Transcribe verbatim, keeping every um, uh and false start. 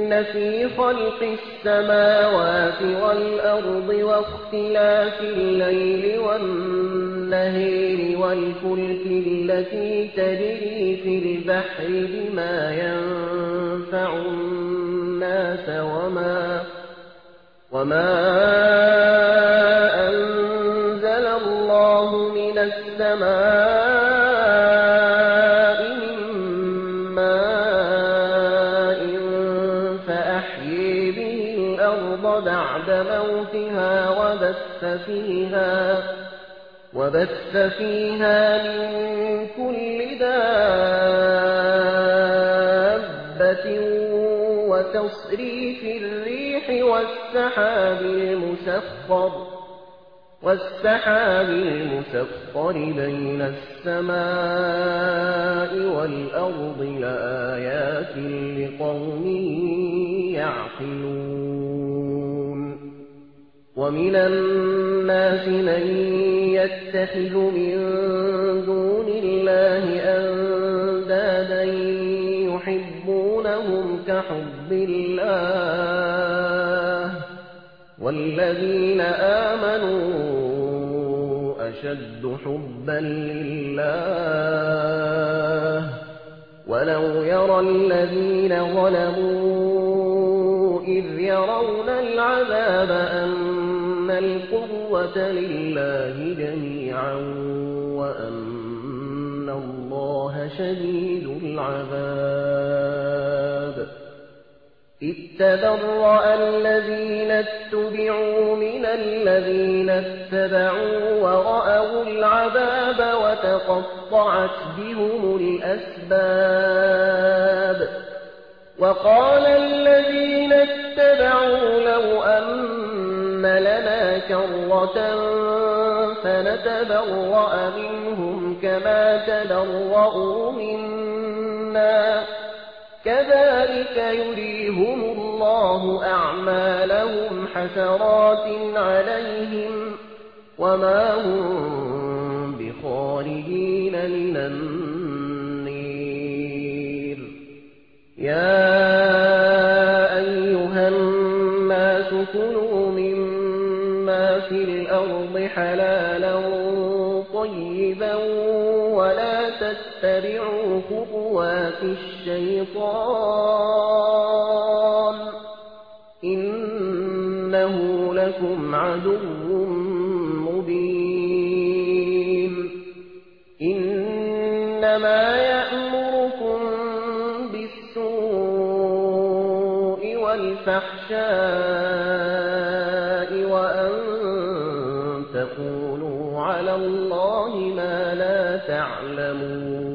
إن في خلق السماوات والأرض واختلاف الليل والنهار والفلك التي تجري في البحر بما ينفع الناس وما وما أنزل الله من السماء من ماء فأحيي به الأرض بعد موتها وبث فيها وبث فيها من كل دابة وتصريف الريح والسحاب المسخر والسحاب المسخر بين السماء والأرض لآيات لقوم يعقلون ومن الناس من يتخذ من دون الله أندادا يحبونهم كحب الله والذين آمنوا أشد حبا لله ولو يرى الذين ظلموا إذ يرون العذاب أن القوة لله جميعا وأن الله شديد العذاب إذ تبرأ الذين اتبعوا من الذين اتبعوا ورأوا العذاب وتقطعت بهم الأسباب وقال الذين اتبعوا لو أن لنا كرة فنتبرأ منهم كما تبرأوا منا كذلك يريهم الله أعمالهم حسرات عليهم وما هم بخارجين من النير يا أيها الناس كلوا مما في الأرض حلالا طيبا ولا تتبعوا خطوات الشيطان إنه لكم عدو مبين إنما يأمركم بالسوء والفحشاء وأن تقولوا على الله ما لا تعلمون